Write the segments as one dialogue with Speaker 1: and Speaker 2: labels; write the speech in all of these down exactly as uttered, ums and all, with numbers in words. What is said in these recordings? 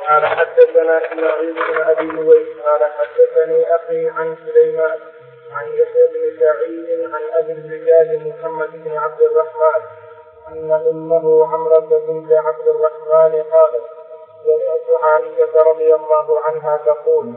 Speaker 1: قال حدثنا إسماعيل بن أبي أويس قال حدثني أخي عن سليمان عن يحيى بن سعيد عن أبي الرجال محمد بن عبد الرحمن أن أمه عمرة بنت عبد الرحمن قالت سمعت عائشة رضي الله عنها تقول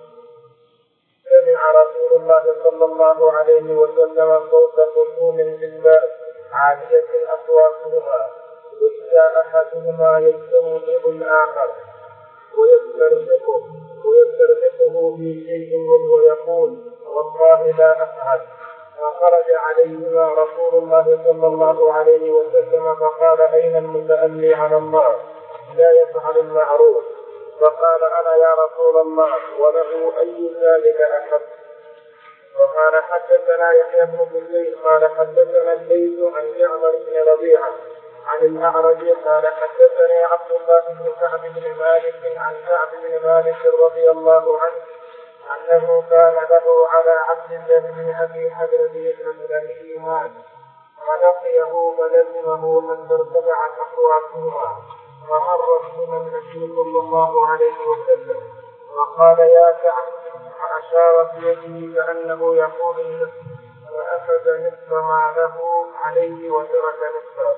Speaker 1: سمع رسول الله صلى الله عليه وسلم صوت خصوم بالباب عالية أصواتها وإذا أحدهما يستوعب الآخر ويسترزقه ويسترزقه في شيء وهو يقول والله لا أفعل، فخرج عليهما رسول الله صلى الله عليه وسلم فقال أين المتألي على الله لا يفعل المعروف؟ فقال أنا يا رسول الله وله أي ذلك أحب؟ وقال حدثنا يحيى بن بكير قال حدثنا الليث عن جعفر بن ربيعة عن الأعرج قال حدثني عبد الله بن كعب بن مالك عن كعب بن مالك رضي الله عنه أنه كان له على عبد الله بن أبي حدرد الأسلمي مال فلقيه فلزمه حتى ارتفعت أصواتهما فمر بهما النبي صلى الله عليه وسلم وقال يا كعب فأشار بيده كأنه يقول لنفسه وأخذ نصف ما له عليه وترك نصفه.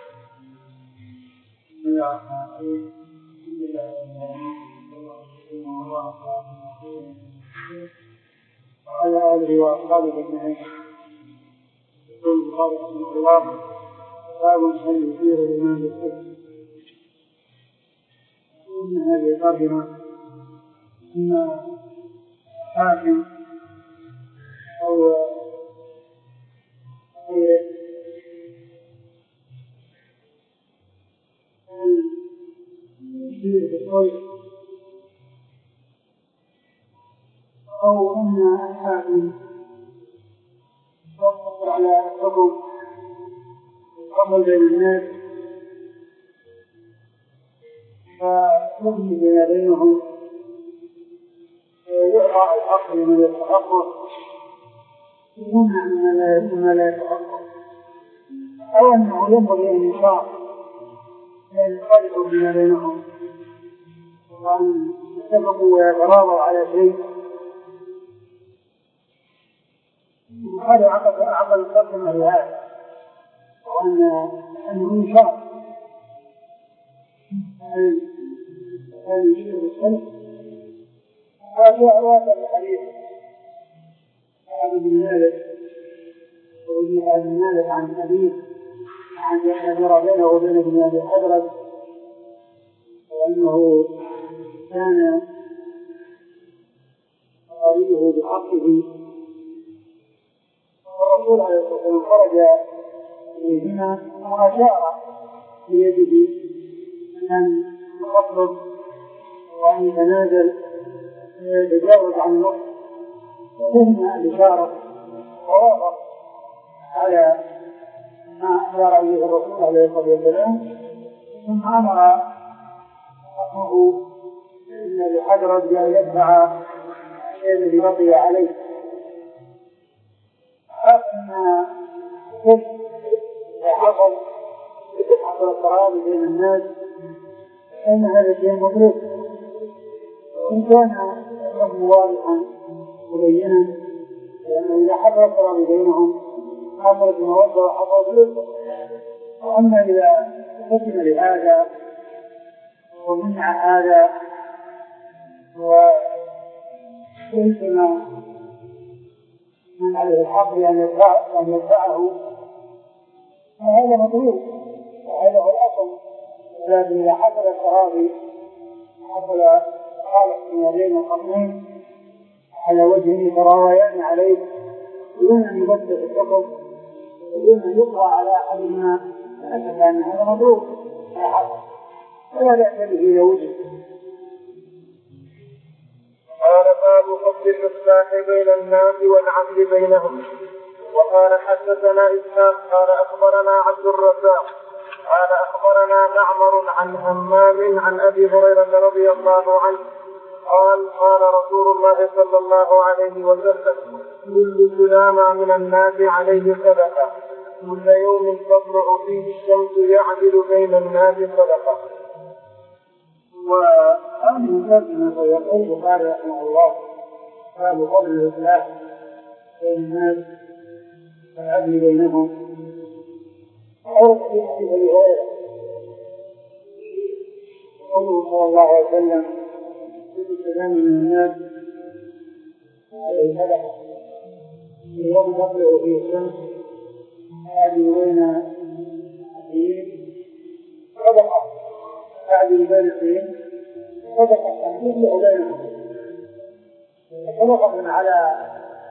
Speaker 2: وعلى آله وأصحابه أجمعين. يقول البخاري رحمه الله باب هل يثير الإمام بالكفر. ومن هذه الترجمة أن حاكم أو غيره يثير بالصوت أو أن الحاكم يقتصر على الحكم الفصل بين الناس فيبني بين بينهم ويعطى الحق لمن يتحقق ويمنع مما لا يتحقق، أو أنه ينبغي أن يشاء أن يفرقوا بما بينهم وأن يتفقوا ويتراضوا على شيء. هذا عقد عقد القسم لهذا، وأن أنه يشاء أن يشير بالصلح. هذا أراد الحديث عن ابن مالك وابن أبي مالك عن أبيه عن يحيى بينه وبين ابن أبي حدرد وأنه كان قريبه بحقه، والرسول عليه الصلاة والسلام خرج إليهما وأشار بيده أن يخفض وأن يتنازل ويتجاوز عن النص، فهم الإشارة ووافق على ما أشار إليه الرسول عليه الصلاة والسلام. ثم أمر أخوه ابن أبي حدرد بأن يدفع الشيء الذي بقي عليه. أما كيف حصل حصل التراضي بين الناس فإن هذا شيء مطلوب، وإن كان الحكم واضحا مبينا لأنه إذا حصل التراضي بينهم حصلت المودة وحصلت الألفة. وأما إذا حكم لهذا ومنع هذا ويلزم من عليه الحق أن يدفعه فهذا مطلوب وهذا هو الأصل. لكن إذا حصل التراضي حصل خالف من بين الخصمين على وجه يتراويان عليه بدون أن يبدل الحكم بدون أن يقرأ على أحدهما فأكد أن هذا مطلوب لا حق ولا بأس به إذا وجد.
Speaker 1: قال باب فضل الإصلاح بين الناس والعدل بينهم. وقال حدثنا إسحاق قال أخبرنا عبد الرزاق قال أخبرنا معمر عن همام عن أبي هريرة رضي الله عنه قال قال رسول الله صلى الله عليه وسلم كل سلامة من الناس عليه صدقة كل يوم تطلع فيه الشمس يعدل بين الناس صدقة.
Speaker 2: وهذه الترجمة ويقول البخاري رحمه الله باب فضل الإصلاح بين الناس والعدل بينهم. أورد في حديث أبي هريرة قوله صلى الله عليه وسلم كل كلام من الناس عليه صدقة في يوم تطلع فيه الشمس تعدل بين الدين صدقة تعدل بين الدين صدقة تصلح بينهم صدقة على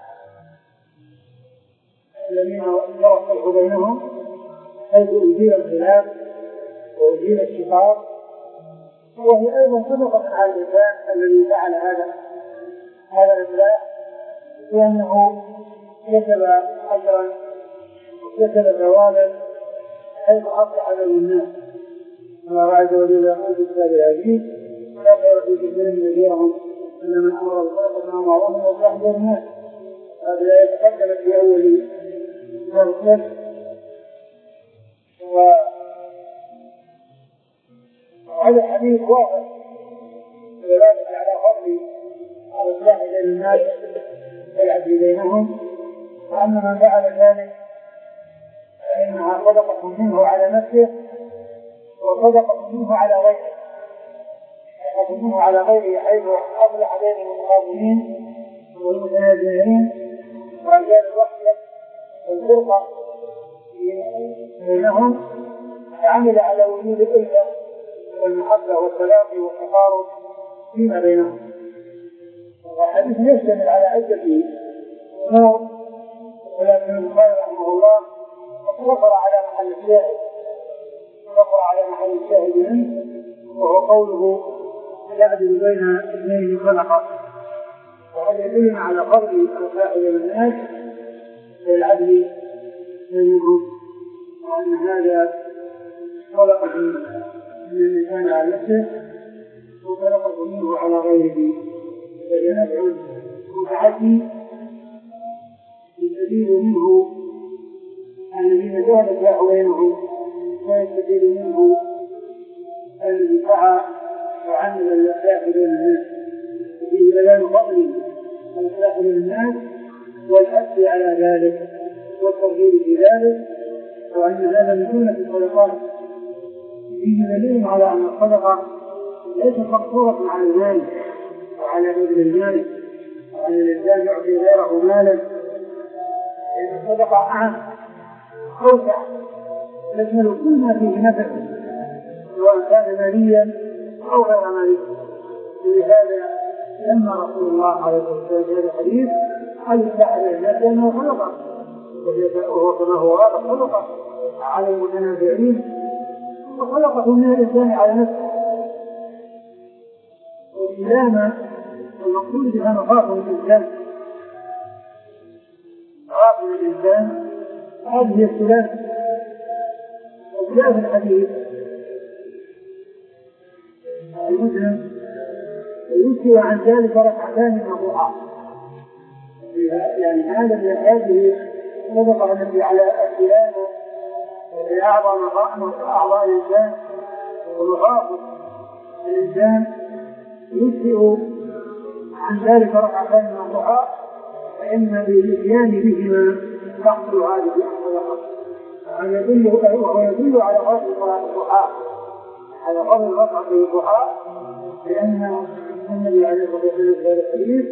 Speaker 2: الذين يصلح بينهم حيث يزيل الخلاف ويزيل الشقاق، وهي أيضا صدقة على الإنسان الذي فعل هذا هذا الإصلاح لأنه كتب أجرا وكتب ثوابا حيث أصلح بين الناس. الله عز وجل يقول في كتابه العزيز لا خير في كثير من نذيرهم إلا من أمر بالصدقة ومعروف وإصلاح بين الناس. هذا يتقدم في أول درس. وهذا الحديث واضح دلالة على فضل الإصلاح بين الناس والعدل بينهم، وأن من فعل ذلك فإنها صدقة منه على نفسه وصدقة منه على غيره، صدقة منه على غيره حيث أصلح بين المقابلين والمتنازعين وأزال الوحدة والفرقة بينهم، وعمل على وجود الألفة والمحبة والتلاقي والتقارب فيما بينهم. الحديث يشتمل على عدة أمور، ولكن البخاري رحمه الله اقتصر على محل الشاهد اقتصر على محل الشاهد منه، وهو قوله يعدل بين اثنين صدقة. وهذا يدل على فضل الإصلاح بين الناس والعدل بينهم، وأن هذا صدقة من الإنسان على نفسه وصدقة منه على غيره، فلنفع المتعدي يستفيد منه الذين جعل الله بينهم ويستفيد منه الذي سعى وعمل الإصلاح بين الناس، وفيه بيان فضل الإصلاح بين الناس والحث على ذلك والترغيب في ذلك، وأن هذا من جملة الصدقات. فيه دليل على أن الصدقة ليست مقصورة على المال وعلى بذل المال، وأن الإنسان يعطي غيره مالا، لأن الصدقة أعم أوسع تشمل كل ما فيه نفع سواء كان ماليا أو غير مالي. ولهذا لما رسول الله عليه الصلاة والسلام في هذا الحديث قال الإصلاح بين الناس لأنه صدقة، وهو كما هو واضح صدقة على المتنازعين وصدقة من الإنسان على نفسه. والإسلام المقصود بها مخاطر الإنسان مخاطر الإنسان هذه الثلاث. وجاء في الحديث المسلم يذكر عن ذلك ركعتان من الضحى، يعني هذا من هذه الصدقة التي على السلام وفي أعظم أعضاء الإنسان ومخاطر الإنسان يذكر عن ذلك ركعتان من الضحى، فإن بالإتيان بهما تحصل هذه الصدقة. وهو يدل على فضل صلاة الضحى، على فضل ركعة الضحى، لأن النبي عليه الصلاة والسلام في هذا الحديث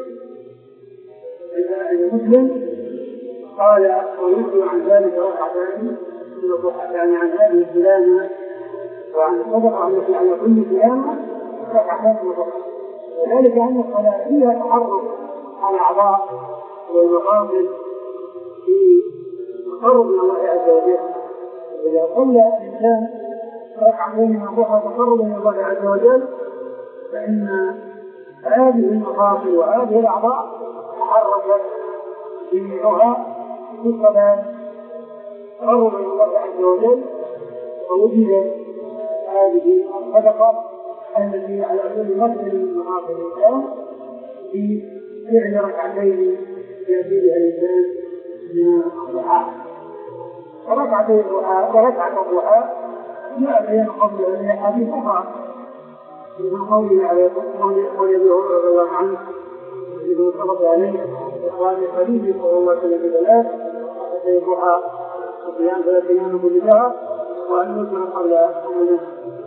Speaker 2: المسلم قال ويذكر عن ذلك ركعتان من الضحى، يعني عن هذه السلامة وعن الصدقة التي على كل سلامة ركعتان من الضحى. وذلك أن الصلاة فيها تحرك على الأعضاء والمقاصد في تقرب من الله عز وجل. إذا صلى الإنسان ركعتين من الضحى تقرب من الله عز وجل، فإن هذه المقاصد وهذه الأعضاء تحركت جميعها في الصلاة تقرب من الله عز وجل، ووجدت هذه الصدقة التي على كل مصدر من مقاصد الإنسان في فعل ركعتين يأتي بها الإنسان من الضحى. وركعتي الضحى وركعة الضحى جاء بين قبل أحاديث أخرى من قوله عليه قول أبي هريرة رضي الله عنه الذي متفق عليه إخوان الحديث صلى الله عليه وسلم بثلاث فسيبوها صبيان ثلاثين من كل شهر وأن يكون قبل أمنا.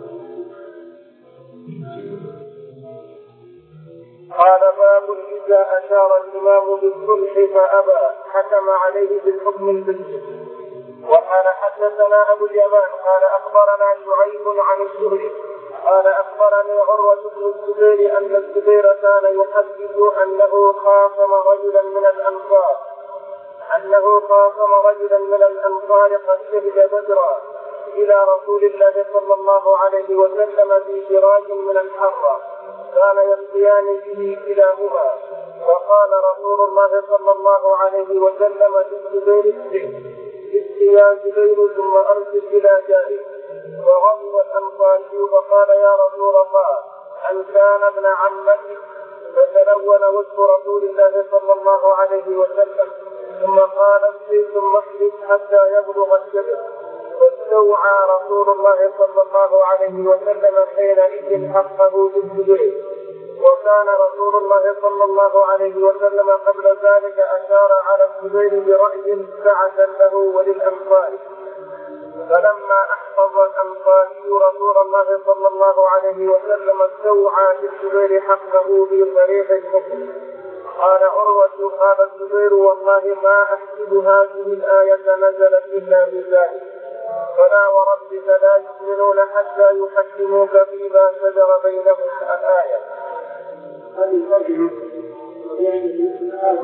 Speaker 1: قال باب إذا أشار الإمام بالصلح فأبى حكم عليه بالحكم البديل. وقال حدثنا أبو اليمان قال أخبرنا شعيب عن الزهري قال أخبرني عروة بن الزبير أن الزبير كان يحدث أنه خاصم رجلا من الأنصار أنه خاصم رجلا من الأنصار قد شهد بدرا إلى رسول الله صلى الله عليه وسلم في سراج من الحرة كان يسقيان به كلاهما وقال رسول الله صلى الله عليه وسلم للزبير اسق يا زبير ثم أرسل إلى جاري. وغضب الأنصاري فقال يا رسول الله أن كان ابن عمتي فتلون وجه رسول الله صلى الله عليه وسلم ثم قال اسقي ثم احبس حتى يبلغ الجبل. فاستوعى رسول الله صلى الله عليه وسلم حينئذ حقه بالزبير. وكان رسول الله صلى الله عليه وسلم قبل ذلك أشار على الزبير برأي سعة له وللأنصار. فلما أحفظ الأنصاري رسول الله صلى الله عليه وسلم استوعى بالزبير حقه بصريح الحكم. قال عروة قال الزبير والله ما أحسب هذه الآية نزلت إلا بذلك فلا وربك لا يؤمنون حتى يحكموك فيما شجر بينهم الآية.
Speaker 2: هذه الترجمة يعني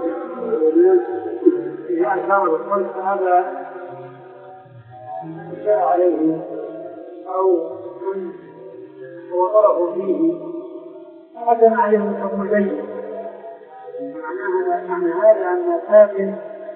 Speaker 2: إذا أشار بالصلح هذا أشار عليه أو هو طرف فيه حكم عليه الحكم البين. معنى هذا أن الحاكم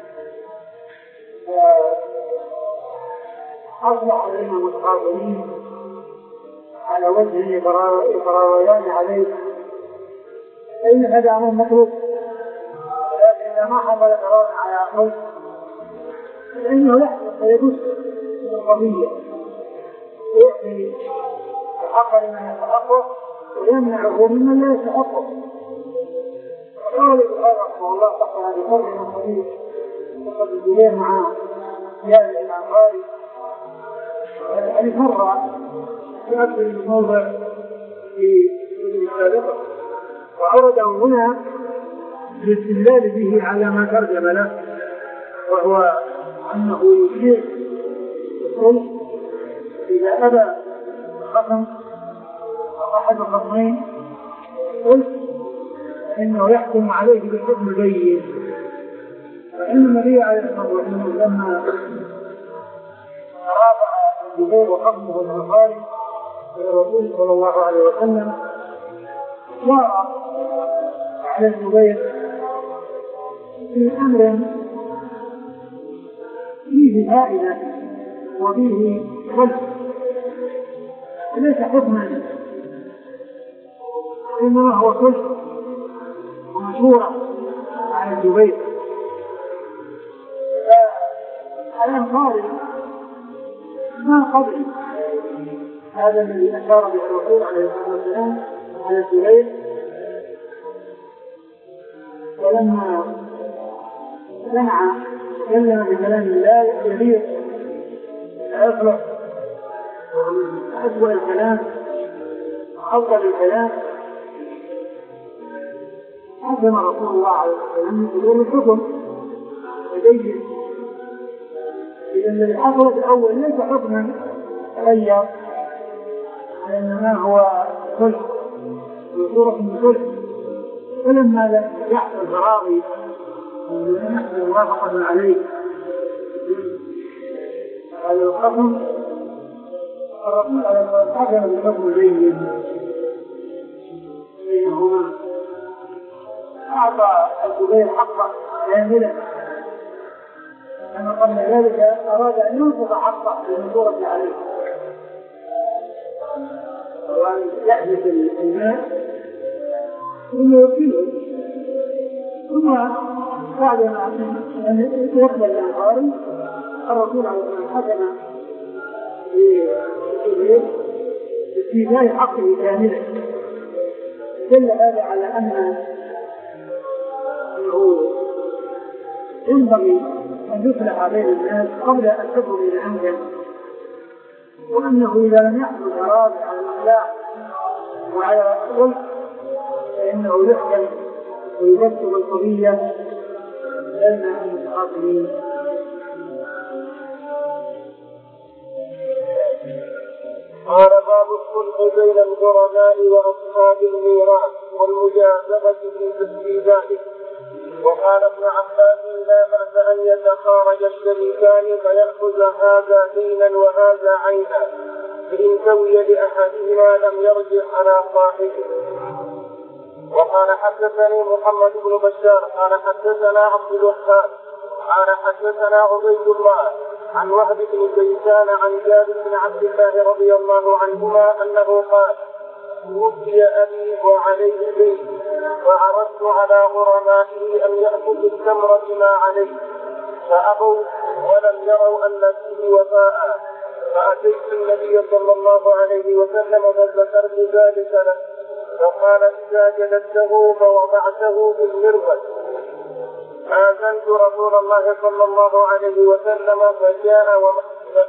Speaker 2: أصبح علينا متقابلين على وجه يتراويان عليه فإن هذا أمر مطلوب. لكن إذا ما حصل قرار على قوس فإنه يحدث فيبث القضية ويعطي الحق لمن يتحقق ويمنعه ممن لا يتحقق. قال البخاري رحمه الله تحت هذه الترجمة الحديث وقد الزبير مع زياد الأنصاري الحديث مر في أكثر من موضع في السابقة وأورده هنا بالاستدلال به على ما ترجم له وهو أنه يشير بالصلح إذا أبى الخصم أو أحد الخصمين الصلح إنه يحكم عليه بالحكم البين. فإن النبي عليه الصلاة والسلام لما رافع الزبير وخصمه الأنصاري إلى الرسول صلى الله عليه وسلم جاء على الزبير في أمر فيه فائدة وفيه خلف ليس حكما إنما هو خلف ومشورة على الزبير. فالأنصاري ما قبل هذا الذي أشار به الرسول عليه الصلاة والسلام على الزبير ولما سمع كلم بكلام الله يليق يصلح أفضل الكلام أفضل الكلام حكم رسول الله عليه وسلم بدون الحكم لديه. إذا الذي حصل الأول ليس حكما غير وإنما هو صلح بصورة من صلح. فلما يحصل فراغي ولم يحصل موافقة عليه هذا الخصم الرسول عليه الصلاة والسلام حكم بالحكم البين بينهما أعطى الزبير حقه كاملا أما قبل ذلك أراد أن ينفق حقه بالمنظورة عليه وأن يحدث المال ثم يوكله ثم بعدما أن يقبل الأنصاري الرسول عليه الصلاة والسلام حكم بالزبير باستيفاء حقه كاملا دل هذا على أنه ينبغي أن يصلح بين الناس قبل أن تبلغ إلى عنده، وأنه إذا لم يحصل قرار على الإصلاح وعلى الصلح فإنه يحكم ويبسط القضية بين المتخاصمين.
Speaker 1: قال باب الصلح بين الغرماء وأصحاب الميراث والمجازفة في ذلك. وقال ابن عباس لا بأس أن يتخارج الشريكان فيأخذ هذا دينا وهذا عينا، فإن سوي لأحدهما لم يرجع على صاحبه. وقال حدثني محمد بن بشار قال حدثنا عبد الوهاب قال حدثنا عبيد الله عن وهب بن كيسان عن جابر بن عبد الله رضي الله عنهما أنه قال توفي أبي وعليه دين فعرضت على غرمائه أن يأخذوا التمر بما عليه فأبوا ولم يروا أن فيه وفاء، فأتيت النبي صلى الله عليه وسلم فذكرت ذلك له فقال إذا جلدته فوضعته في المربد. آذنت رسول الله صلى الله عليه وسلم فجاء ومحسن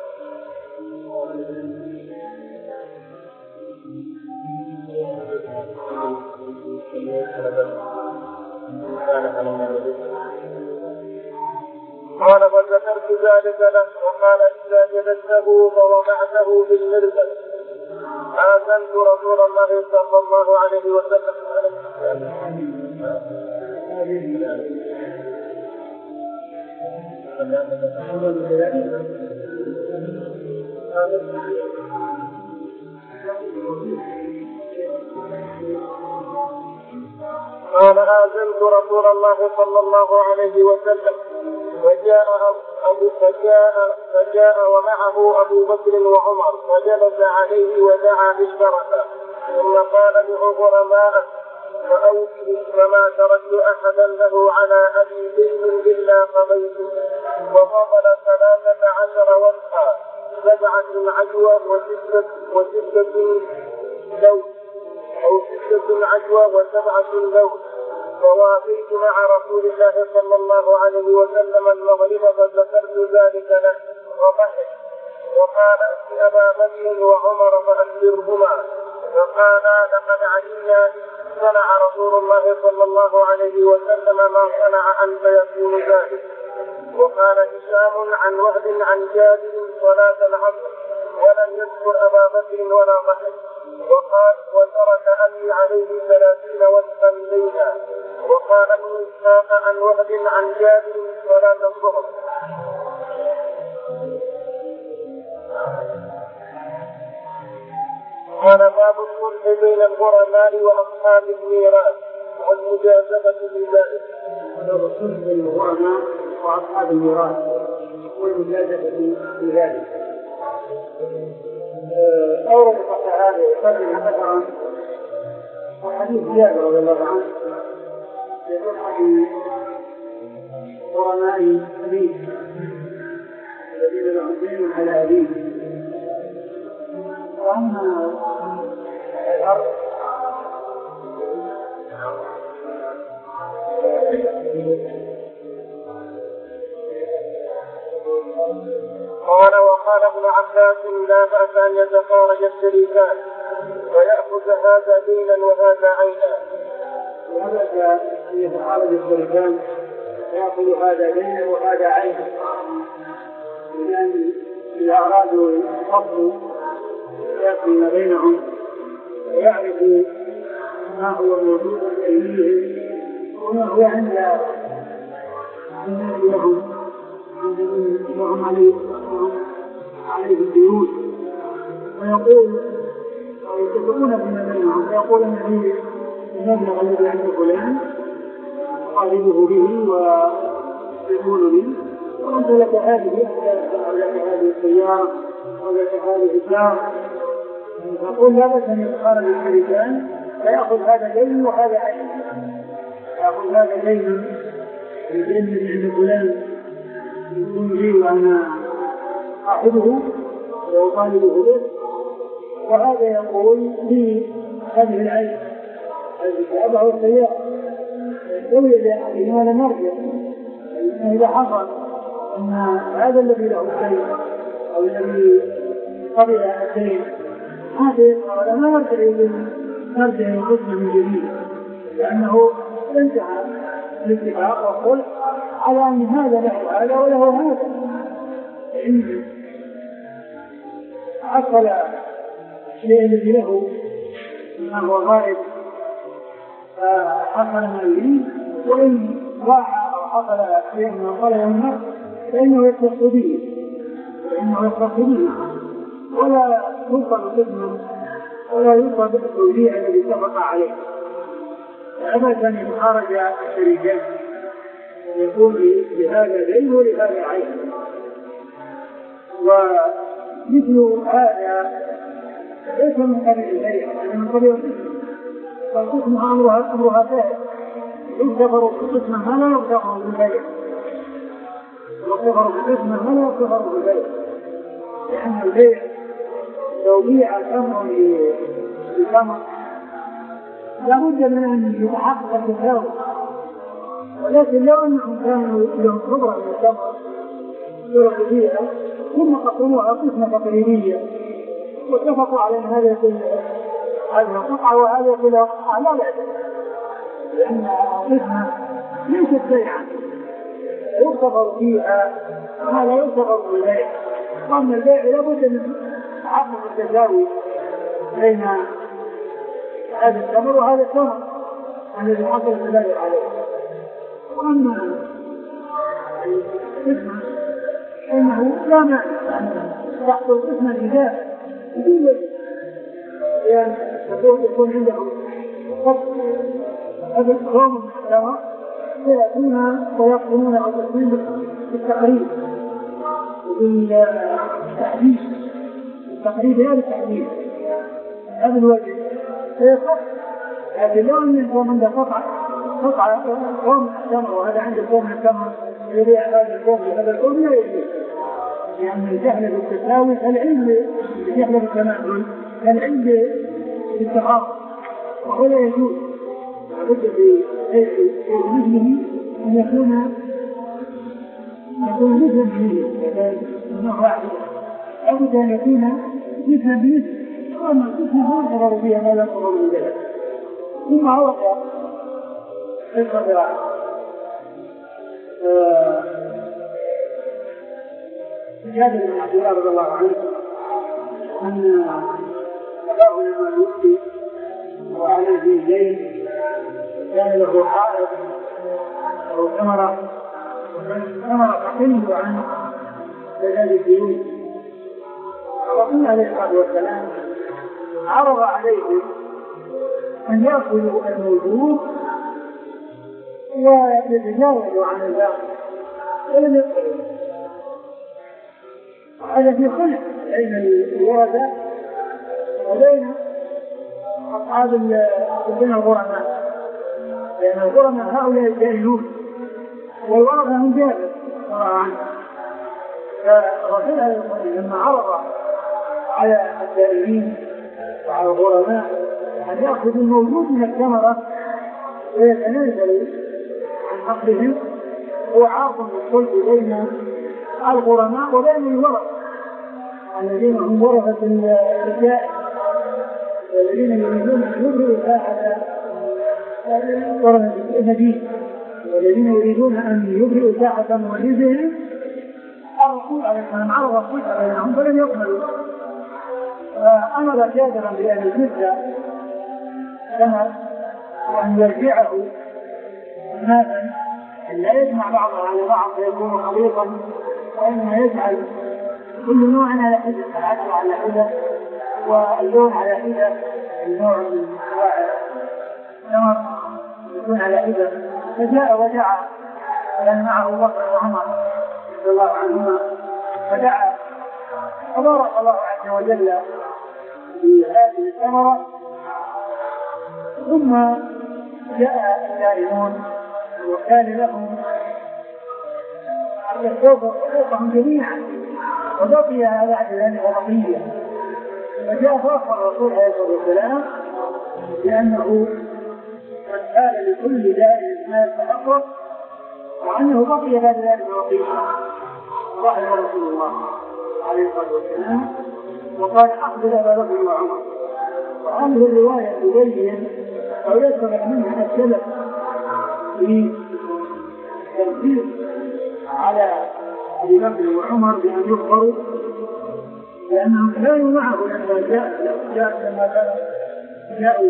Speaker 1: قال فذكرت ذلك له وقال إذا جلدته فوضعته في المربد. آذنت رسول الله صلى الله عليه وسلم قال آذنت رسول الله صلى الله عليه وسلم فجاء أبو فجاء فجاء ومعه أبو بكر وعمر فجلس عليه ودعا بالبركة ثم قال لغرمائه فأوفه فما تركت أحدا له على أبي دين إلا قضيته. وفضل ثلاثة عشر وفقا سبعة عجوة وستة وستة لون أو ستة عجوة وسبعة لون. فوافيت مع رسول الله صلى الله عليه وسلم المغرب فذكرت ذلك له وضحك وقال ائت أبا بكر وعمر فأخبرهما فقالا لقد علمنا صنع رسول الله صلى الله عليه وسلم ما صنع أن فيكون ذلك. وقال هشام عن وهب عن جابر صلاة العصر ولم يذكر أبا بكر ولا ضحك. وقال وترك أبي عليه ثلاثين وسطا ليلا. وقال ابن إسحاق عن وهب عن جابر صلاة الظهر. قال باب الصلح بين الغرماء وأصحاب الميراث والمجازفة في ذلك.
Speaker 2: باب الصلح بين الغرماء وأصحاب الميراث والمجازفة في ذلك. أورد الصحابة يقدم مثلا وحديث جابر رضي الله عنه يقول عن غرماء أبيه الذين لهم دين على أبيه وأما الأرض
Speaker 1: قال وقال ابن عباس لا بأس أن يتخارج الشريكان ويأخذ هذا دينا وهذا عينا.
Speaker 2: لا بأس أن يتخارج الشريكان ويأخذ هذا دينا وهذا عينا، لأن إذا أرادوا الفصل يقضي بينهم ويعرفوا ما هو موجود بأيديهم وما هو عند الناس لهم وهم عليه الديون، ويقول ويتفقون فيما بينهم فيقول ان هذه المبلغ الذي عند فلان اطالبه به ويقول لي وانت لك هذه او لك هذه السياره او لك هذه الدار، فيقول لا بأس ان يتخارج الشريكان فيأخذ هذا دين وهذا عين، يأخذ هذا دين الدين الذي عند فلان يكون لي وأنا أخذه وأطالبه به، وهذا يقول لي هذه العين الكعبة أو السيارة يستوي لأحدهما ولا نرجع. إذا حصل أن هذا الذي له الدين أو الذي قبل الدين هذا ولا ما نرجع نرجع القسم من جديد، لأنه انتهى الاتفاق والصلح على أن هذا له هذا وله هذا. إن حصل الشيء الذي له ما هو غائب فحصل ما يريد، وإن راح أو حصل شيء من طلب النفس فإنه يختص به فإنه يختص به ولا ينقض قسمه ولا ينقض التوزيع الذي اتفق عليه. أبدا يخرج الشريكين يقول لهذا دين ولهذا عين. ومثل هذا ليس من قبيل البيع من قبيل القسم، فالقسم أمرها أمرها ثابت يغتفر بقسم ما لا يغتفر بالبيع يغتفر بقسم ما لا يغتفر بالبيع، لأن البيع لو بيع تمر بتمر لابد من أن يتحقق التساوي، ولكن لو أنهم كانوا لهم خبرة من التمر يرغب فيها ثم قسموها قسمة تقريبية واتفقوا على أن هذا يكون هذه قطعة وهذا يكون قطعة لا لا، لأن القسمة ليست بيعا يغتفر فيها ما لا يغتفر بالبيع. أما البيع لابد من تحقق التساوي بين هذا التمر وهذا التمر الذي حصل البيع عليه. وأما القسمة إنه لا معنى تحت القسمة الإجابة بدون وجه، يعني يكون عنده قط هذا الكوم من التمر فيأتون ويقومون بالتقريب بالتقريب وبالتحديد التقريب هذا التحديد هذا الوجه فيصح. لكن لو أن يكون عنده قطعة قطعة كوم من التمر وهذا عنده كوم من التمر يبيع هذا الكوم وهذا الكوم لا يجوز، يعني الجهل بالتساوي العلم الجهل بالتماثل العلم بالتقاطع وهو لا يجوز. لابد في مثله أن يكون يكون مثلا بمثل من واحد، لابد أن يكون مثلا بمثل، وأما القسم هو يضرر بها ما لا يضرر بذلك. ثم عرف القدر جابر بن عبد الله رضي الله عنه أن أباه لما يوفي وعليه دين كان له حائط أو ثمرة ثمرة تحل عن سداد الديون، الرسول عليه الصلاة والسلام عرض عليه أن يأخذوا الموجود ويتجاوزوا عن الباقي ولم يقبلوا. هذا في خلف بين الورثة وبين أصحاب بين الغرماء، لأن الغرماء هؤلاء الجاهلون والورثة هم جاهل طبعا. فالرسول عليه الصلاة والسلام لما عرض على الدائمين وعلى الغرماء أن يأخذوا الموجود من الثمرة ويتنازلوا عن حقهم، هو عارض بالصلح بين الغرماء وبين الورثة الذين هم ورثة الرجال الذين يريدون أن يبرئوا ساحة ورثة المدينة والذين يريدون أن يبرئوا ساحة مولدهم. الرسول عليه السلام عرض الصلح بينهم فلم يقبلوا، فأمر جابرا بأن يجد ثمر وأن يرجعه ماذا لا يجمع بعضها على بعض فيكون خليطا، وإنما يجعل كل نوع على حدة العدل على حدة واللون على حدة، النوع من أنواع الثمر يكون على حدة. فجاء ودعا كان معه بكر وعمر رضي الله عنهما فدعا فبارك الله عز وجل بهذه الثمرة. ثم جاء الدائمون وكان لهم حقوقهم جميعا وبقي هذا بعد ذلك بقية. فجاء فأخبر الرسول عليه الصلاة والسلام لأنه من قال لكل داء ما يتحقق وأنه بقي بعد ذلك وقيفا رحم رسول الله عليه الصلاة والسلام وقال أخبر أبا بكر وعمر. وهذه الرواية تبين أو يذكر منها السلف في تنفيذ على أبي بكر وعمر بأن يخبروا لأنهم كانوا معه لما جاء جاء لما كان جاءوا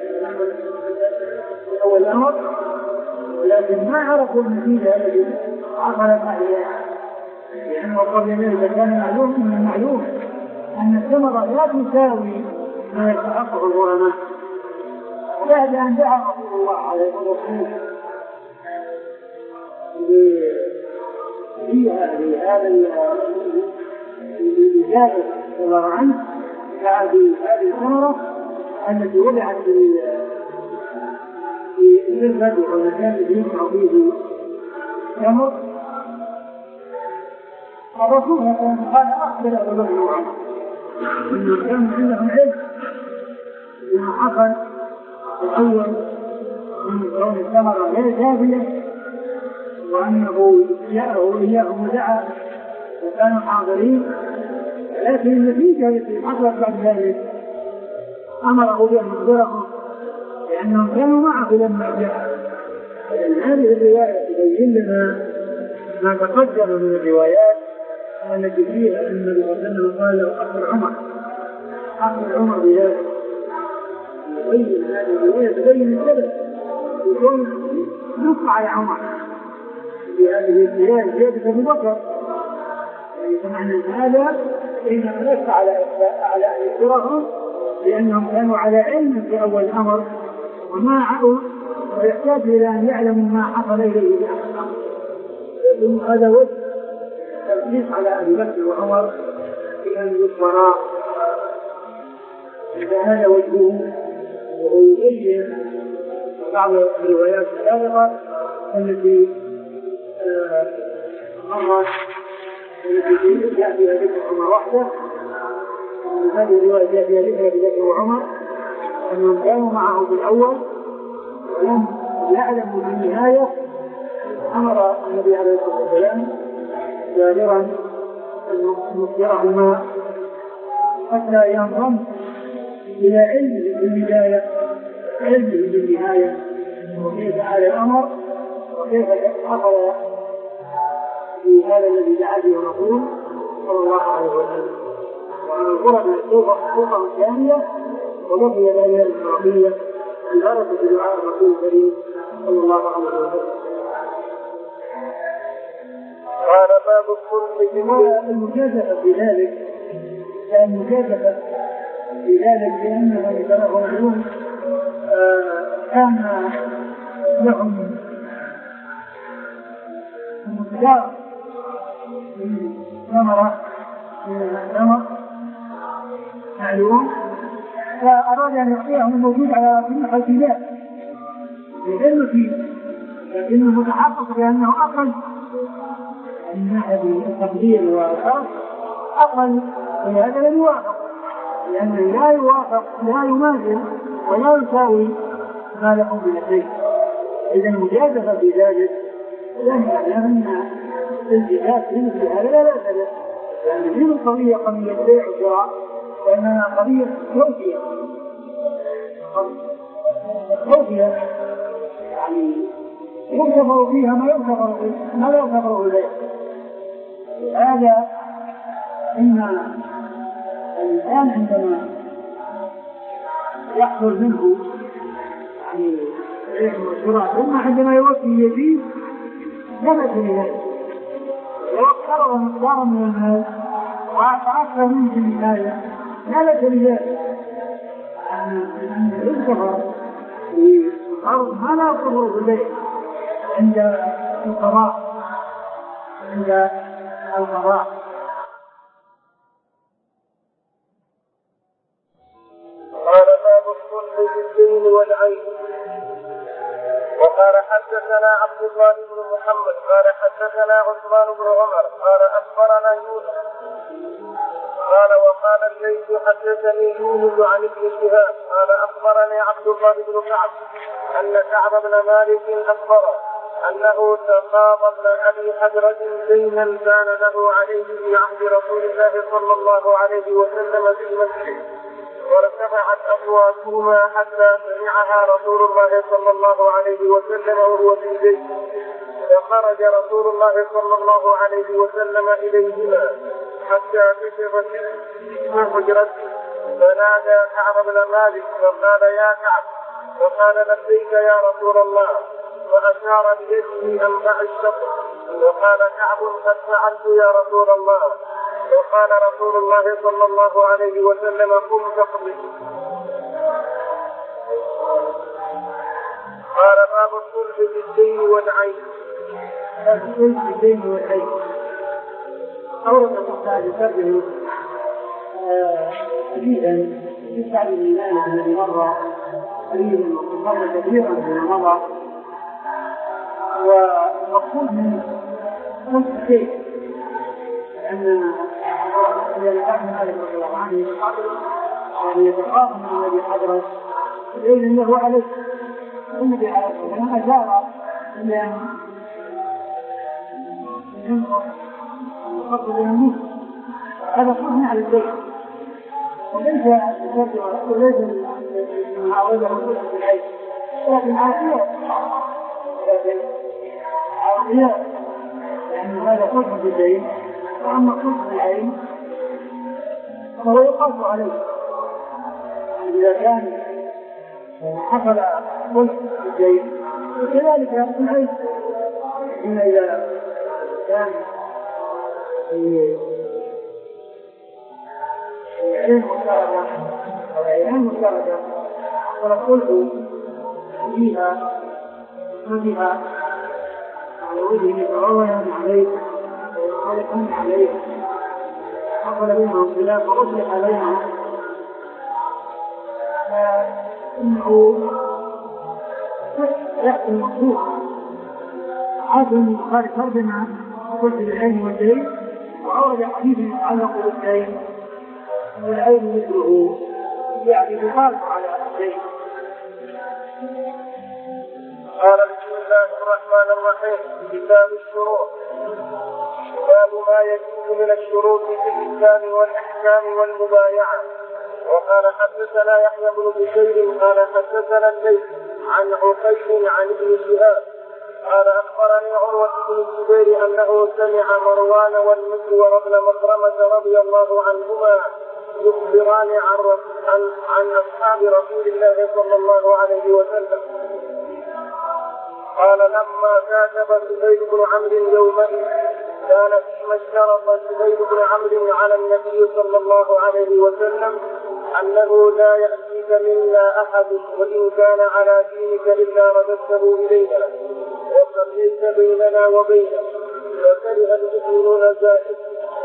Speaker 2: أول الأمر لكن ما عرفوا النتيجة التي حصلت عليها لأنه قبل ذلك كان معلوم من المعلوم أن الثمرة لا تساوي ما يتحقق الغرماء. وبعد أن دعا رسول الله عليه الصلاة والسلام فيها لهذا الإجابة الله عنه هذه الثمرة التي وضعت في المرفد والمكان الذي يقع فيه التمر. الرسول قال أخبر أبو بكر وعمر إنه كان عندهم علم إنه حصل الأول من كون الثمرة غير كافية وأنه جاءه إياهم ودعا وكانوا حاضرين لكن النتيجة التي حصلت بعد ذلك أمره بأن يخبرهم لأنهم كانوا معه لما جاء. هذه الرواية تبين لنا ما تقدم من الروايات التي فيها أن النبي صلى الله عليه وسلم قال له أخبر عمر أخبر عمر بذلك. تبين هذه الرواية تبين السبب يكون نص على عمر بهذه الرواية زيادة أبو بكر يعني معنى هذا إنه نص على على أن يخبرهم لأنهم كانوا على علم في أول الأمر وما عقوا ويحتاج إلى أن يعلموا ما حصل إليه في آخر الأمر. لكن هذا وجه تنصيص على أبي بكر وعمر بأن يخبرا هذا وجهه. ويبين بعض الروايات السابقة التي مرت التي جاء فيها ذكر عمر وحده هذه الرواية جاء فيها ذكر بذكر وعمر أنهم كانوا معه في الأول ولم يعلموا في النهاية. أمر النبي عليه الصلاة والسلام جابرا أن يخبرهما حتى ينضم إلى علمه في البداية علمه في النهاية وكيف على الأمر وكيف حصل في هذا الذي دعا به الرسول صلى الله عليه وسلم. وأن الغرب السوق حقوقه الثانية وبقي ذلك الرقية الغرب في دعاء الرسول الكريم صلى الله عليه وسلم.
Speaker 1: قال باب الصلح
Speaker 2: المجازفة في ذلك كان مجازفة في ذلك لأنه كما معلوم كان لهم مقدار من ثمرة من الثمر معلوم فأراد أن يعطيهم الموجود على كل حسنات لعلم فيه لكنه متحقق بأنه أقل من ناحية التقدير والخاص أقل ولهذا لم يوافق لأنه لا يوافق لا يماثل ولا يساوي ما لكم من شيء. إذا المجازفة في ذلك لم يعلم أن الجهاد في مثل هذا لا بأس به لأن هذه القضية قضية بيع وشراء وأنها قضية توفية توفية يعني ينتظر فيها ما ينتظر ما لا ينتظره البيع. هذا إن الإنسان عندما يحصل منه يعني بيع وشراء ثم عندما يوفي يزيد ثبت لذلك لو اقترض مقدارا من المال وأعطى منه في النهاية ثبت لذلك أن ينتظر في الأرض ما لا ينتظره البيع عند القضاء عند القضاء.
Speaker 1: قال باب الصلح بالدين والعين. وقال حدثنا عبد الله بن محمد قال حدثنا عثمان بن عمر قال أخبرنا يونس قال وقال الليث حدثني يونس عن ابن شهاب قال أخبرني عبد الله بن كعب أن كعب بن مالك أخبره أنه تقاضى ابن أبي حجرة دينا كان له عليه في عهد رسول الله صلى الله عليه وسلم في المسجد وارتفعت أصواتهما حتى سمعها رسول الله صلى الله عليه وسلم وهو في البيت فخرج رسول الله صلى الله عليه وسلم إليهما حتى كشف في حجرته فنادى كعب بن مالك فقال يا كعب فقال لبيك يا رسول الله وأشار بيده أن دع الشطر وقال كعب قد فعلت يا رسول الله وقال رسول الله صلى الله عليه وسلم قم فاقضي. قال باب الصلح في الدين والعين.
Speaker 2: الصلح في الدين والعين أورد الإنسان بسببه حديثا في سعد بن مالك الذي مر قليلا ومر كثيرا فيما مضى والمقصود من صلح شيء لأن الذي كان مالك رضي الله عنه يعني يتخاف من الذي حضره العلم له عليه النبي عليه الصلاة والسلام أشار إلى أن ينقص ويقبل الموت هذا صلح على البيت وليس وليس المعاوضة والصلح في العين لكن عافية لكن عافية يعني هذا صلح في الدين وأما صلح في العين فهو يقاس عليه إذا كان حصل صلح في الدين وكذلك في العين إن إذا كان في عين مشتركة أو عين مشتركة والصلح فيها فيها على وجه يتعاون عليه ويصالحون عليه حصل بينهم خلاف وأصلح بينهم فإنه يأتي المقصود حاكم البخاري ترجم قلت بالعين والدين وأورد حديث يتعلق بالدين والعين مثله يعني يقال على الدين.
Speaker 1: قال بسم الله الرحمن الرحيم كتاب الشروط باب ما يجوز من الشروط في الإسلام والإحكام والمبايعة. وقال حدثنا يحيى بن بشير قال حدثنا الليث عن عقيل عن ابن شهاب قال أخبرني عروة بن الزبير أنه سمع مروان والمسور بن مخرمة رضي الله عنهما يخبران عن, عن, عن أصحاب رسول الله صلى الله عليه وسلم قال لما كاتب زبيد بن عمرو يومئذ كان فيما اشترط زبيد بن عمرو على النبي صلى الله عليه وسلم أنه لا يأتيك منا أحد وإن كان على دينك إلا رددته إلينا وصليت بيننا وبينه وكره المؤمنون ذلك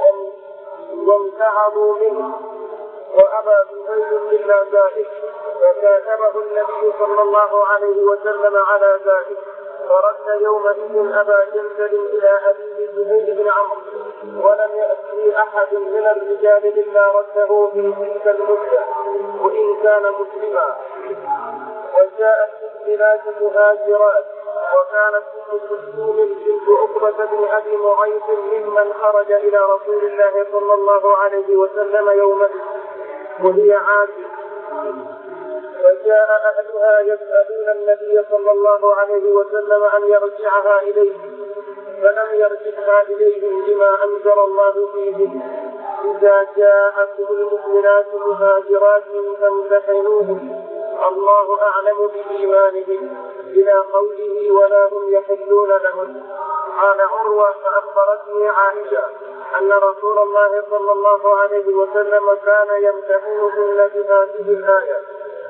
Speaker 1: وامتعضوا منه وأبى زبيد إلا ذلك فكاتبه النبي صلى الله عليه وسلم على ذلك فرد يومئذ أبا جندل إلى أبيه زبيد بن عمرو ولم يأته أحد من الرجال إلا رده في تلك المدة وإن كان مسلما. وجاءت المؤمنات مهاجرات وكانت ام كلثوم بنت عقبة بن أبي معيط ممن خرج إلى رسول الله صلى الله عليه وسلم يومئذ وهي عاكفة فجاء أهلها يسألون النبي صلى الله عليه وسلم أن يرجعها إليهم فلم يرجعها إليهم بما أنزل الله فيهم إذا جاءتهم المؤمنات مهاجرات فامتحنوهم الله أعلم بإيمانهم إلى قوله ولا هم يحلون لهم. قال عروة فأخبرتني عائشة أن رسول الله صلى الله عليه وسلم كان يمتحنهن بهذه الآية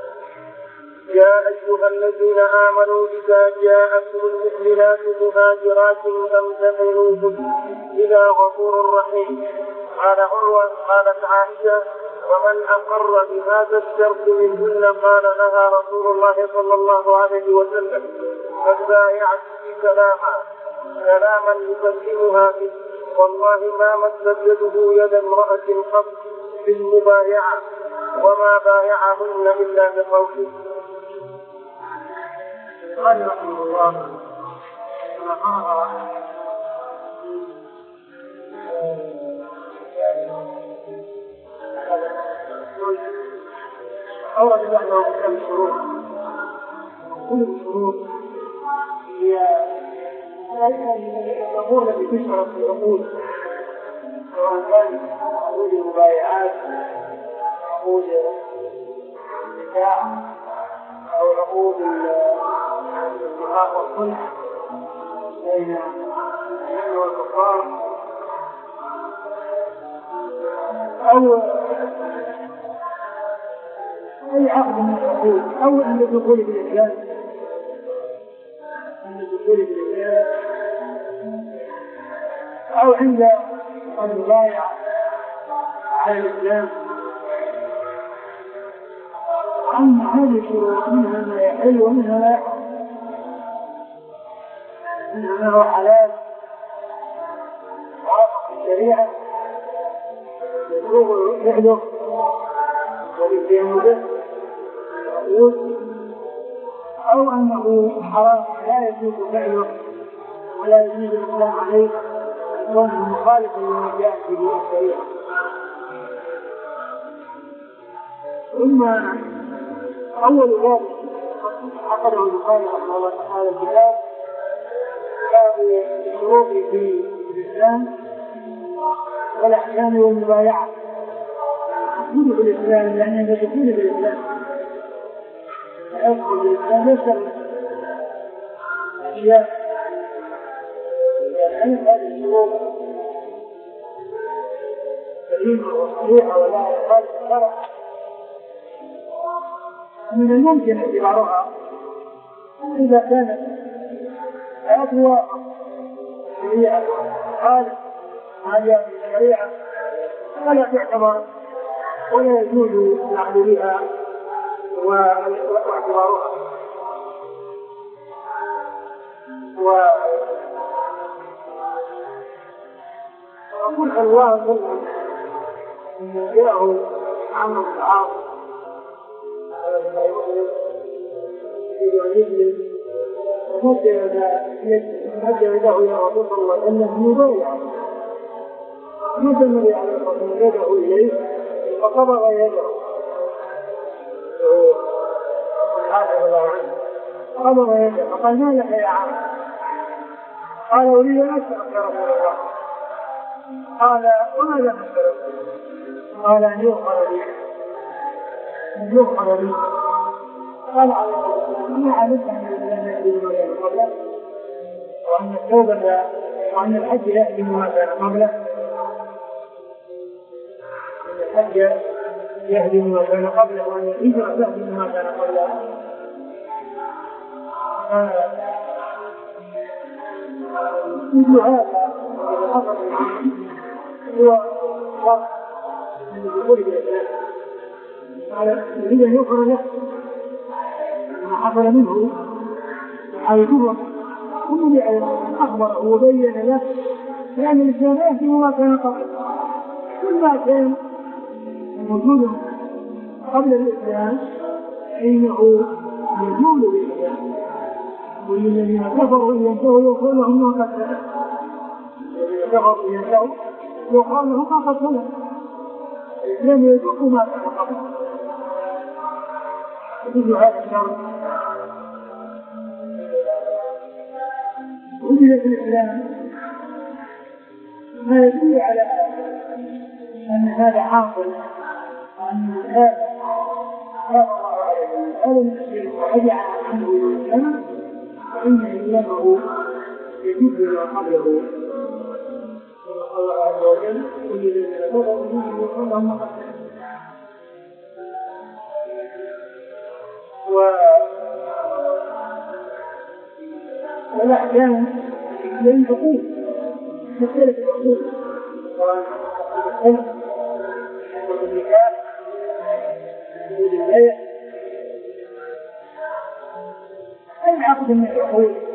Speaker 1: يا أيها الذين آمنوا إذا جاءتكم المؤمنات مهاجرات فامتحنوهن إلى غفور رحيم. قال عروة قالت عائشة ومن أقر بهذا الشرط منهن قال لها رسول الله صلى الله عليه وسلم قد بايعتني كلاما كلاما يكلمها به، والله ما مدت يده يد امرأة قط في المبايعة، وما بايعهن إلا بقوله.
Speaker 2: قال رحمه الله أورد له كم شروط، كل الشروط هي الأمور التي تشرط في العقود، سواء كان عقود المبايعات، عقود النكاح، أو عقود الاتفاق والصلح بين المؤمنين والكفار، أو أي عقد من العقود، أو عند الدخول في الإسلام، عند الدخول في الإسلام، أو عند المبايعة على الإسلام. أما هذه الشروط منها ما يحل ومنها لا يحل، منها ما هو حلال وعاقب الشريعة يسوغ فعله والاتيان به، أو أنه حرام لا يجوز فعله ولا يجوز الإسلام عليه كونه مخالفا لما جاءت به الشريعة. ثم أول باب عقده البخاري رحمه الله تعالى الكتاب باب الشروط في الإسلام والأحكام والمبايعة. يدخل في الإسلام لأن يدخل في الإسلام يدخل في الإسلام يسر أشياء إذا كانت هذه الشروط سليمة وصحيحة ولا يخالف الشرع من الممكن اعتبارها إذا كانت لا توافق الشريعة خالف ما جاء في الشريعة فلا تعتبر ولا يجوز العمل بها واعتبارها. وأقول الله سلم أن جاءه عمرو بن العاص يريد أن يسلم ومد يده إلى رسول الله صلى الله عليه وسلم يبايعه، مد النبي عليه الصلاة والسلام يده إليه فقبض يده الحاجب الله عنه، قبض يده فقال ما لك يا عم؟ قال أريد أن أشرك يا رسول الله. قال وماذا نشرك؟ قال أن يغفر لي أن يغفر لي. قال عليه الصلاة والسلام ما علمت أن الإسلام يهدم ما كان قبله، وأن التوبة وأن الحج يهدم ما كان قبله، أن الحج يهدم ما كان قبله وأن الهجرة تهدم ما كان قبلها. مثل هذا الخطر هو فرق من الدخول في الإسلام. قال يريد أن يغفر له ما حصل منه حيثه ثم أخبره وبين له لأن الإسلام يهدم ما كان قبله، كل ما كان موجود قبل الإسلام فإنه يزول بالإسلام، والذين كفروا إن ينتهوا يغفر لهم ما قد سلف، الذين كفروا إن ينتهوا يغفر لهم ما قد سلف، الإسلام يزول ما كان قبله. مثل هذا الشرط وجد في الإسلام ما يدل على أن هذا حاصل، وأن هذا قال الله عليه وسلم قال من الشرك ورجع عنه إلى الإسلام فإن إسلامه يجد ما قبله. الله عز وجل والذين كفروا منهم يغفر لهم ما قد سلف. والأحكام لأن حقوق مسألة الحقوق والخلق والنكاح والبيع أي عقد من الحقوق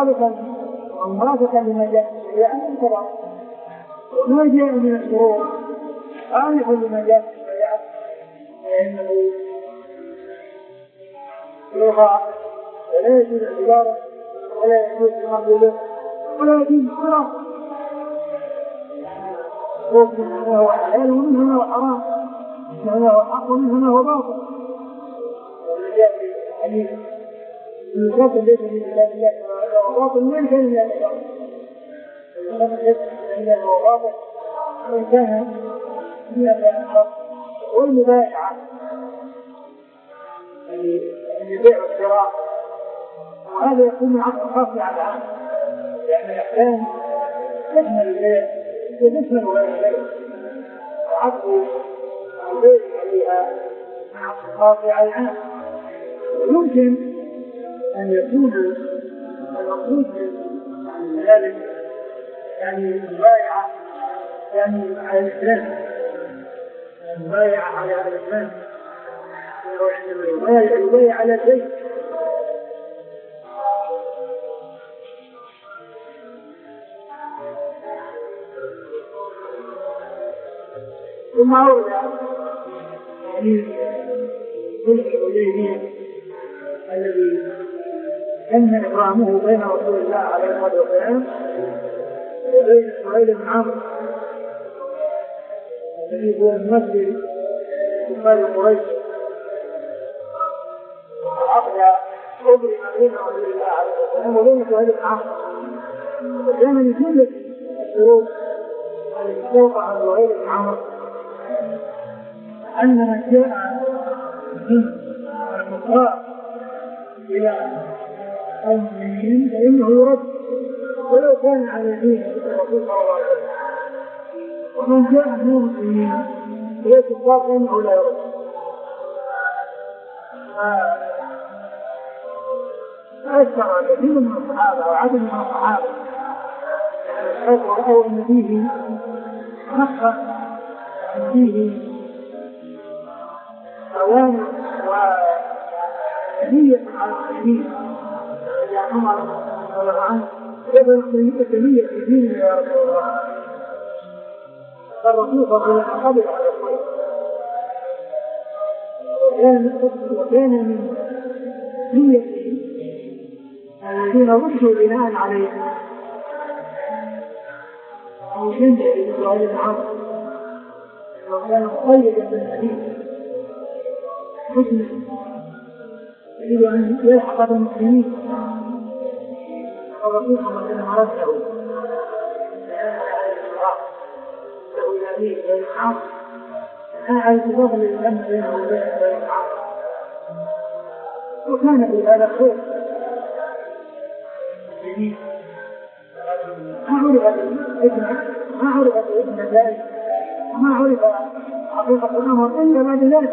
Speaker 2: مخالفا وموافقا لما جاء في الشريعة انكره، وما جاء من الشروط خالفا لما جاء في الشريعة فإنه يوضع ولا يجوز التجارة ولا يجوز المقبولة ولا يجوز الصلاة، منها هو حلال ومنها هو حرام، منها هو حق ومنها هو باطل. وجاء في الحديث الباطل ليس من كتاب الله وهو باطل من كان من الله، الباطل ليس من الله وهو باطل وإن كان من الله. والمبايعة البيع والشراء وهذا يكون من عقد خاص على العام، لأن الإحسان يشمل البيع ويشمل غير البيع، وعقد البيع عليها عقد خاص على العام. ويمكن أن يكون المقصود من ذلك يعني المبايعة يعني على الإسلام، المبايعة على الإسلام يبايع على شيء ثم أورد حديث صلح الحديبية الذي كان إكرامه بين رسول الله عليه الصلاة والسلام وبين سهيل بن عمرو الذي هو الممثل كفار قريش، عقد أبرم بين رسول الله عليه الصلاة والسلام وبين سهيل بن عمرو، وكان من جملة الشروط التي توقع عن سهيل بن عمرو أن من جاء من الكفار إلى المؤمنين فإنه يرد ولو كان على دين الرسول صلى الله عليه وسلم، ومن جاء من المسلمين إلى الكفار فإنه لا يرد. فأشبه كثير من الصحابة وعدد من الصحابة رأوا أن فيه نقص فيه أوامر ونية على المسلمين، يعني عمر رضي الله عنه يبقى التنية في دينه يا رسول الله، فالرسول صلى الله عليه وسلم قبل على الخير، وكان من نية الذين ردوا بناء عليه أو جنة لإسرائيل بن عمرو، وكان طيبا بالحديث حسنا يريد أن يلحق بالمسلمين، فالرسول صلى الله عليه وسلم رده لأن على الإسراء له إلى أبيه بين العمر أنا على الإضافة للأمن بينه وبين بين العمر، وكان في هذا خير المسلمين. ما عرف الإثم ما عرف الإثم ذلك وما عرف حقيقة الأمر إلا بعد ذلك.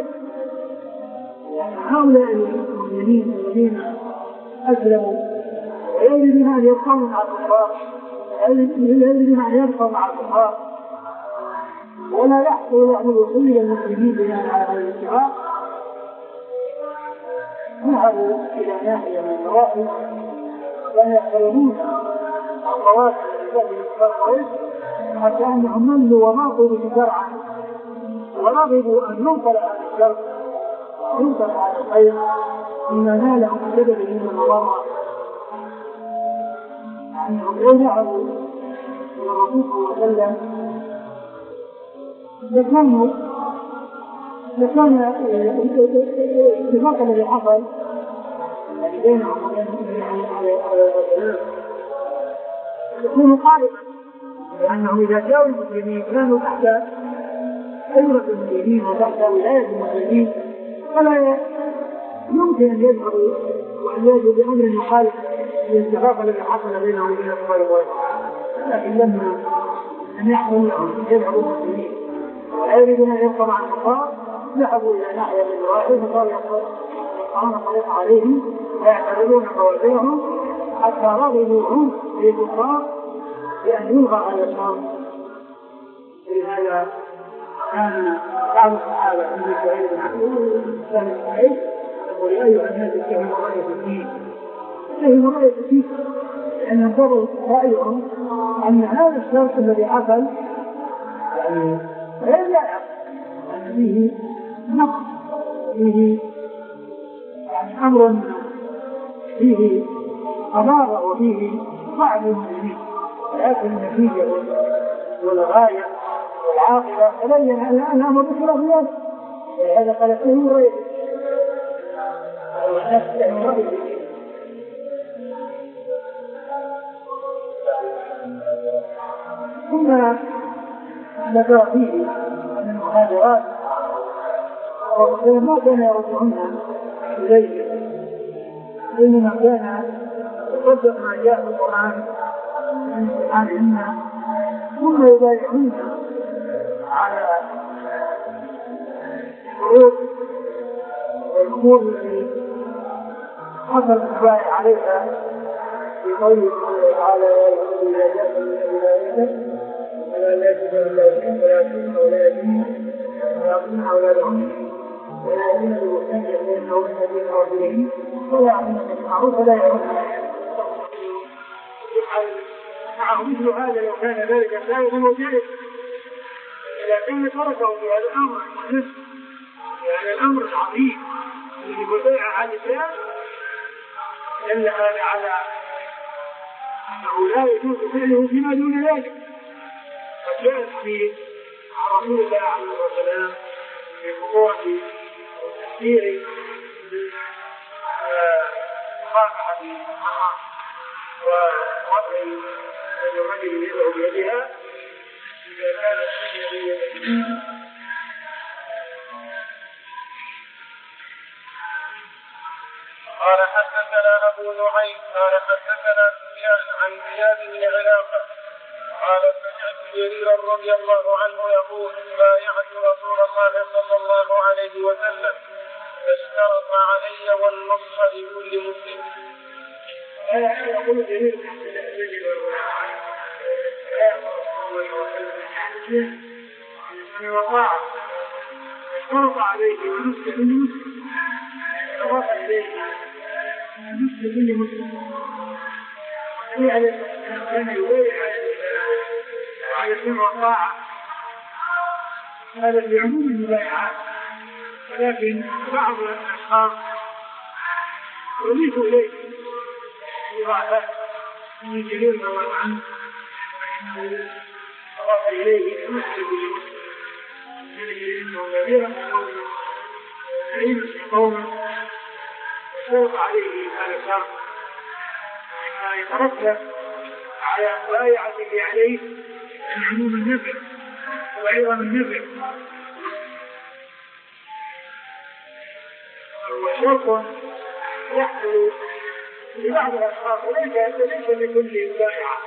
Speaker 2: هؤلاء المؤمنين الذين أسلموا ويريدون أن يبقوا مع الكفار يريدون أن يبقوا مع الكفار ولا يحصل لهم الوصول إلى المسلمين بناء على هذا الاتفاق، ذهبوا إلى ناحية من النواحي ويحترمون القواعد التي تفرق حتى أنهم ملوا وراقبوا شرعا ورغبوا أن ينقل هذا الشرع ينقل هذا الخير مما نالهم بسبب من المضرة، أنهم لو ذهبوا إلى الرسول صلى الله عليه وسلم لكانوا لكان الاتفاق الذي حصل بينهم يكون قائما، لأنه إذا جاءوا المسلمين كانوا تحت أمرة المسلمين وتحت ولاية المسلمين، فلا يمكن أن يذهبوا وأن يأتوا بأمر يخالف الاتفاق الذي حصل بينهم وبين الكفار والمشركين، لكن لما لم يحصل لهم يذهبوا المسلمين ولا يريدون أن يبقوا مع الكفار ذهبوا إلى ناحية من الواحد فصاروا يقطعون الطريق عليهم ويعترضون قوافلهم حتى رغبوا هم في الكفار بأن يلغى على الإسلام. لهذا كان بعض الصحابة من سعيد بن عمرو كان سعيد يقول يا أيها الناس اتهموا رأي في الدين اتهموا رأي في الدين أن ينظروا رأيهم أن هذا الشرط الذي حصل يعني غير لائق، أن فيه نقص، فيه يعني أمر فيه أضرار وفيه ضعف المسلمين، ولكن النتيجة والغاية والعاقبة تبين أن الأمر بخلاف ذلك. هذا قال فيه غير ثم ذكر فيه من المحاضرات وما كان يرجعون إليه، إنما كان يصدق ما جاء في القرآن من سبحانه، ثم يبايعون على الشروط والأمور التي حصل البايع عليها في قوله تعالى: يا أيها الذين آمنوا ولا تجعلوا الله ولا تنسوا أولادهم ولا تنسوا أولادهم ولا يجوز أن يكون أو الذين أرسلهم ولا يعملون بالمعروف ولا يعملون معه مثل هذا لو كان ذلك سائغا وجائزا، لكن تركه في هذا الأمر المهم، يعني الأمر العظيم الذي يبايع على الإسلام، دل هذا على أنه لا يجوز فعله فيما دون ذلك. فجاءت في رسول الله عليه الصلاة والسلام في خطوة التفسير مصافحة المرأة ووضع الرجل يدعو بيدها إذا كانت في يديه.
Speaker 1: قال حدثنا أبو نعيم قال حدثنا سفيان عن زياد بن علاقة قال سمعت جريرا رضي الله عنه يقول: بايعت رسول الله صلى الله عليه وسلم فاشترط علي والنصح لكل مسلم.
Speaker 2: يقول جرير من وقع اشترط عليه ونصح لكل مسلم، اشترط عليه ونصح لكل مسلم، يعني كان يبايع على السمع والطاعة، هذا في عموم المبايعات، ولكن بعض الأشخاص يضيف إليه إضافات من جرير رضي الله عنه فإنه أضاف إليه نصح لمسلم، يعني إنه كبيرا كريم في قومه وشرط عليه هذا الشرط مما يترتب على بايعته عليه من عموم النفع وعظم النفع، وشرط يحصل لبعض الأشخاص وليس ليس لكل مبايعة.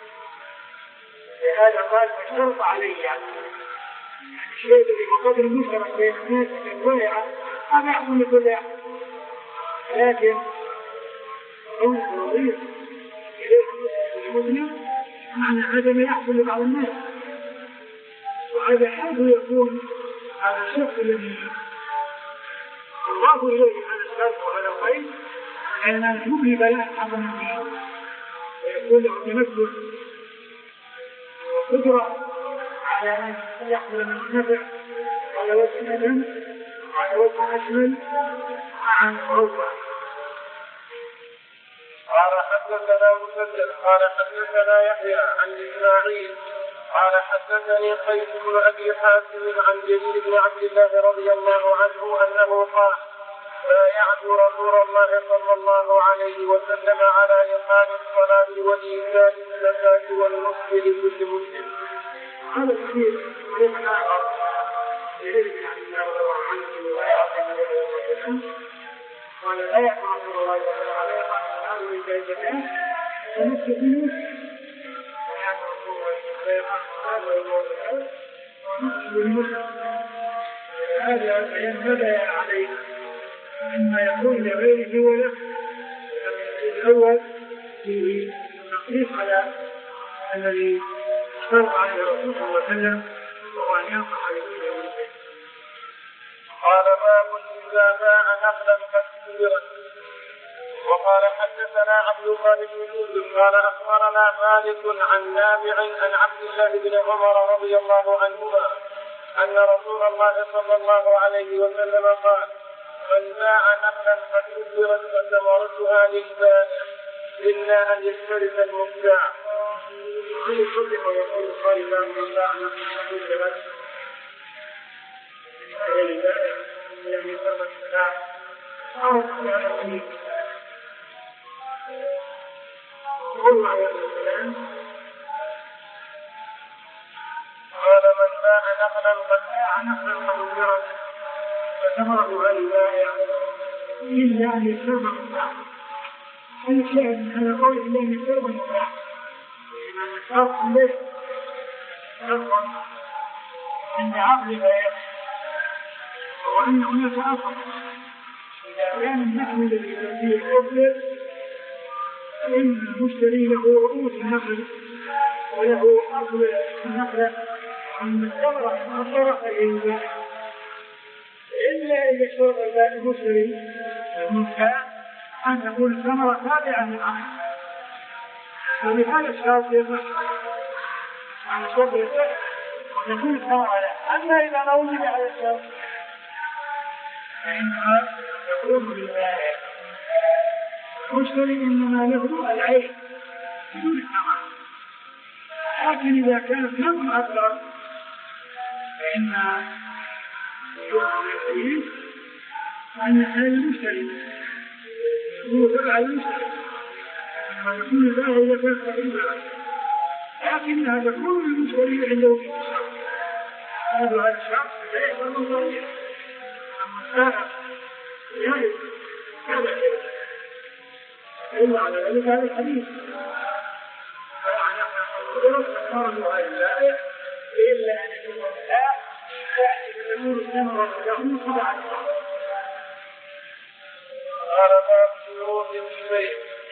Speaker 2: لهذا قال: فاشترط علي، يعني الشيء الذي بقدر المشترك بين الناس في المبايعة هذا يحصل لكل أحد، لكن كون نظيف إليه المسلم معنى هذا ما يحصل لبعض الناس، وهذا حيث يكون هذا الشخص الذي يضاف إليه هذا الشرط وهذا الخير لأن يبني بلاء حظا فيه ويكون له تمثل وقدرة على أن يحصل من النفع على وجه أدم وعلى وجه أشمل عن روضة.
Speaker 1: قال حدثنا مسدد قال حدثنا يحيى عن إسماعيل قال حدثني قيس بن أبي حازم عن جرير بن عبد الله رضي الله عنه أنه قال: بايعت رسول الله صلى الله عليه وسلم على إقام الصلاة وإيتاء الزكاة والنصح لكل مسلم.
Speaker 2: هذا كثير من آخر جرير بن عبد الله رضي الله عنه قال: بايعت رسول الله صلى الله عليه وسلم على إقام الصلاة وإيتاء الزكاة والنصح لكل مسلم. بايعت رسول الله على إقام الصلاة وإيتاء الزكاة والنصح للمسلم. هذا ينبغي عليه مما يكون لغيره وله. الأول فيه تنقيص على الذي اشترط عليه الرسول صلى الله عليه وسلم وهو أن ينصح لكل مسلم.
Speaker 1: قال: باب إذا باع نخلا فاستدبرت. وقال حدثنا عبد الله بن يوسف قال أخبرنا مالك عن نافع عن عبد الله بن عمر رضي الله عنهما أن رسول الله صلى الله عليه وسلم قال: من باع نخلا قد أجرت فثمرتها للبائع إلا أن يشترك المبتاع. ويقول قائلا: من باع نخلا قد أجرت للبائع لم يشترك المبتاع أو قال: من باع نخلا قد باع نخلا قد أجرت فثمرتها للبائع إلا أن يشترك المبتاع. هذا شاهد من هذا القول إلا أن يشترك المبتاع. لأن الشرط ليس شرطا عند عقد البائع، وأن هناك أصل إذا كان النخل الذي فيه أجر فإن المشتري له رؤوس النخل وله أصل النخلة عن الثمرة المصدرة للبائع، إلا إذا اشترط المشتري المبتاع أن تكون الثمرة تابعة للأصل، فبهذا الشرط يصح عن الشرط يصح وتكون الثمرة له. أما إذا ما وجد على الشرط فإنها تكون للبائع. المشتري إنما له العين بدون الثمرة، لكن إذا كانت نظم أكبر فإنها يقوم بالتأييد أن يحل المشتري هو تبع المشتري لما يكون البائع إذا كانت تقريبا، لكنها تكون المشتري عنده في الشرط. هذا الشرط ليس مضريا، أما السائق يجب كذا إلا على ذلك هذا الحديث إلا أن يكون لا تكون الثمرة له سبعة. قال: باب شروط البيع.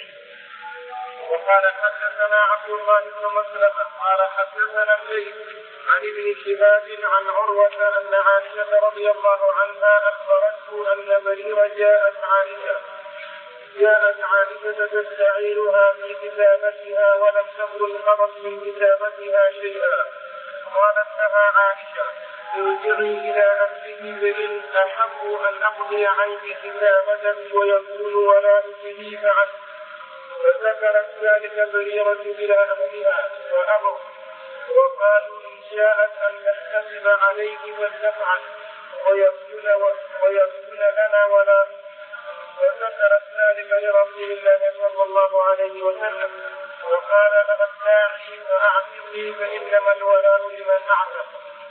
Speaker 1: وقال حدثنا عبد الله بن مسلمة قال حدثنا الليث عن ابن شهاب عن عروة أن عائشة رضي الله عنها أخبرته أن بريرة جاءت عائشة جاءت عائشة تستعيرها في كتابتها ولم تكن قضت من كتابتها شيئا. قالت لها عائشة: ارجعي إلى أهلك فإن أحب أن أقضي عنك كتابتك ويكون ولاؤك لي معك. فذكرت ذلك بريرة إلى أهلها فأبوا، وقالوا: إن شاءت أن نحتسب عليك فلتفعل ويكون لنا ولا. فذكرت ذلك لرسول الله صلى الله عليه وسلم وقال لها: الداعي فأعتقني فإنما الولاء لمن أعتق.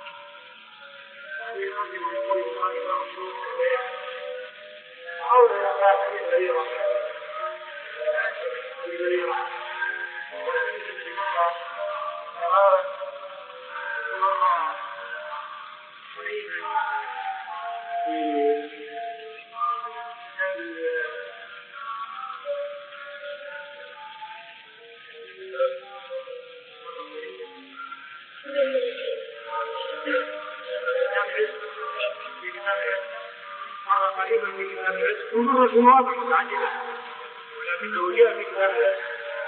Speaker 1: ومرة مواضع متعددة ولكنه جاء في كتاب العلم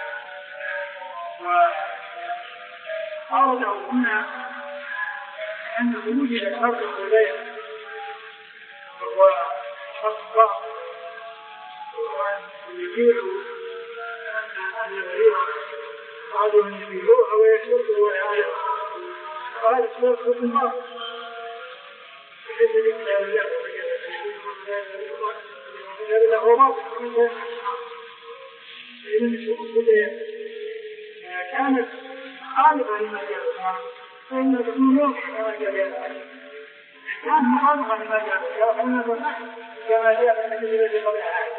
Speaker 1: وقال له هنا أنه وجد شرط البيع وهو شرط الضغط وأن يبيعوا أن يبيعوا قالوا أن يبيعوها ويشرطوا ويعايروا. قال الشرط الضغط بحيث الإسلام الله هذا هو موقف منه. إذا الشروط البيع إذا كانت خالفة لما جاء فإن تكون موقف كما جاء، كان مخالفة لما جاء فإن تكون كما جاء في النبي الذي قبل هذا.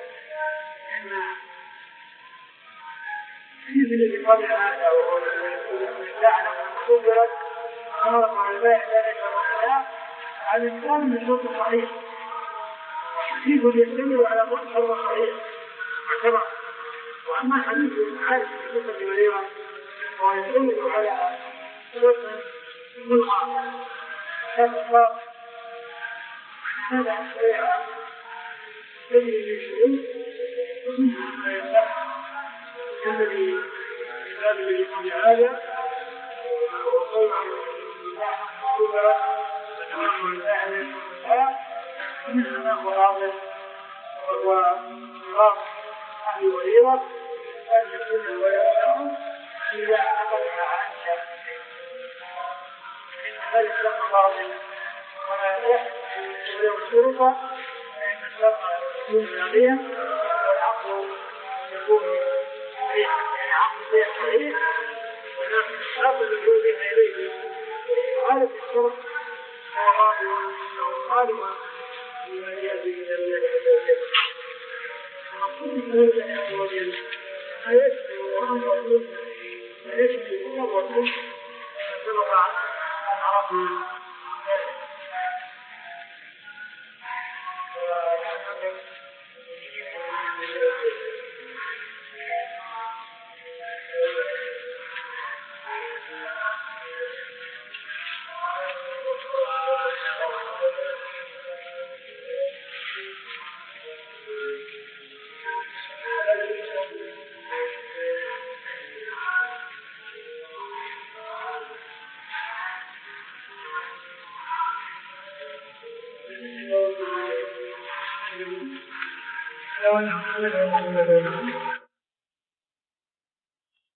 Speaker 1: الحديث الذي قبل هذا وهو اللعنة والمصدرة خالف عن البيع ذلك والسلام على الإنسان من الشروط الصحيح، حديث يستمر على ضبط شرط صحيح وكما. وأما حديث عائشة في قصة بريرة وهو يستمر على شرط ملغى شرط الصلاة هذا الشريعة تجري في الشروط
Speaker 2: الذي الذي في هذا وقول كبرى وتمام الأهل منها مراغب وراغب أهل وليرة أن يكون الولد لهم إذا أخذها عن شرطه إن ذلك لما راغب ونافع ولو شرطة فإن الشرط يكون نبيا والعقل يكون مريحا يعني عقل غير صحيح ولكن الشرط اللجوء بها إليه وهذا الشرط هو غالب أو غالب بما جاء به من الله عز وجل ومقصود ذلك عز وجل ما يشفي وما يقول ما يشفي كل الرسول سبق أن عرفنا لو أن